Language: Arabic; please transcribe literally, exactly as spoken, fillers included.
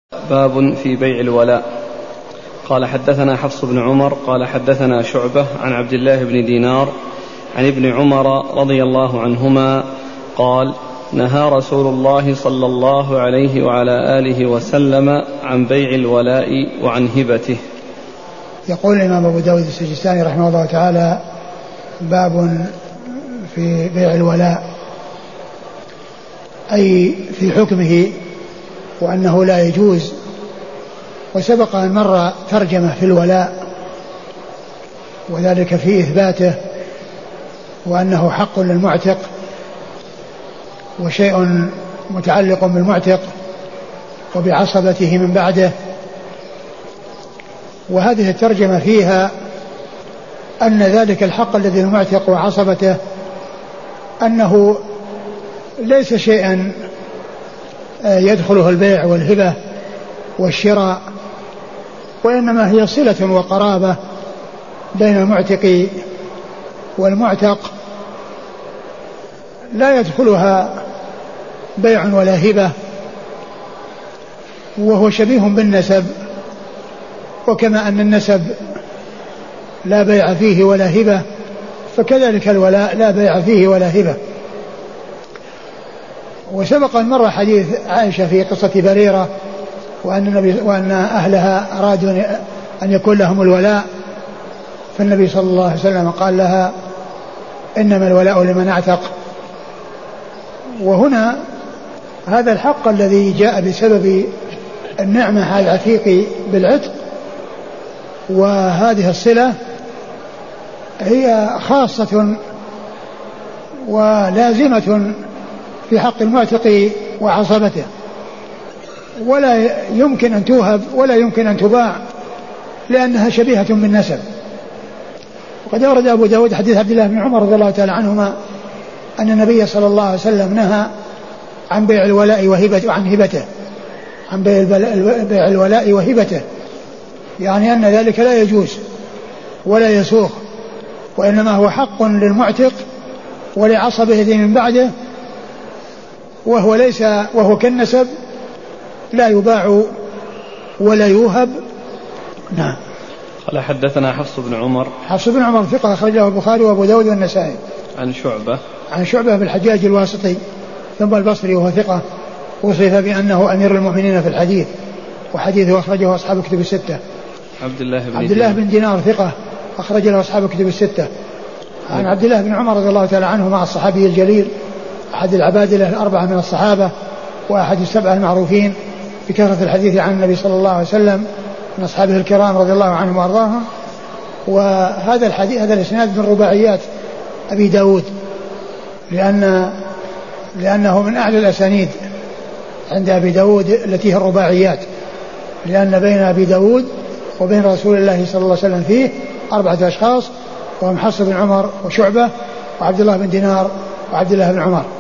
باب في بيع الولاء. قال حدثنا حفص بن عمر قال حدثنا شعبة عن عبد الله بن دينار عن ابن عمر رضي الله عنهما قال نهى رسول الله صلى الله عليه وعلى آله وسلم عن بيع الولاء وعن هبته. يقول الإمام أبو داود السجستاني رحمه الله تعالى: باب في بيع الولاء، أي في حكمه وأنه لا يجوز. وسبق أن مر ترجمة في الولاء وذلك في إثباته وأنه حق للمعتق وشيء متعلق بالمعتق وبعصبته من بعده. وهذه الترجمة فيها أن ذلك الحق الذي للمعتق وعصبته أنه ليس شيئا يدخله البيع والهبة والشراء، وإنما هي صلة وقرابة بين المعتق والمعتق لا يدخلها بيع ولا هبة، وهو شبيه بالنسب، وكما أن النسب لا بيع فيه ولا هبة فكذلك الولاء لا بيع فيه ولا هبة. وسبق أن مر حديث عائشة في قصة بريرة وأن, النبي وأن أهلها أرادوا أن يكون لهم الولاء، فالنبي صلى الله عليه وسلم قال لها: إنما الولاء لمن اعتق. وهنا هذا الحق الذي جاء بسبب النعمة على العتيق بالعتق، وهذه الصلة هي خاصة ولازمة في حق المعتق وعصبته، ولا يمكن أن توهب ولا يمكن أن تباع لأنها شبيهة بالنسب. وقد أورد أبو داود حديث عبد الله بن عمر رضي الله تعالى عنهما أن النبي صلى الله عليه وسلم نهى عن بيع الولاء وهبته وعن هبته عن بيع الولاء وهبته، يعني أن ذلك لا يجوز ولا يسوغ، وإنما هو حق للمعتق ولعصبه من بعده، وهو ليس وهو كالنسب لا يباع ولا يوهب. نعم. قال حدثنا حفص بن عمر حفص بن عمر ثقة أخرجه البخاري وأبو داود والنسائي. عن شعبة عن شعبة بالحجاج الواسطي ثم البصري وهو ثقة، وصف بأنه أمير المؤمنين في الحديث، وحديثه أخرجه أصحاب كتب الستة. عبد الله بن عبد الله بن دينار ثقة أخرج له أصحاب كتب الستة. عن عبد الله بن عمر رضي الله تعالى عنه مع الصحابي الجليل أحد العبادلة الأربعة من الصحابة وأحد السبعة المعروفين بكثرة الحديث عن النبي صلى الله عليه وسلم من أصحابه الكرام رضي الله عنهم وأرضاهم. وهذا الحديث هذا الإسناد من رباعيات أبي داود، لأن لأنه من أعلى الأسانيد عند أبي داود التي هي الرباعيات، لأن بين أبي داود وبين رسول الله صلى الله عليه وسلم فيه أربعة أشخاص، وهم حفص بن عمر وشعبة وعبد الله بن دينار وعبد الله بن عمر.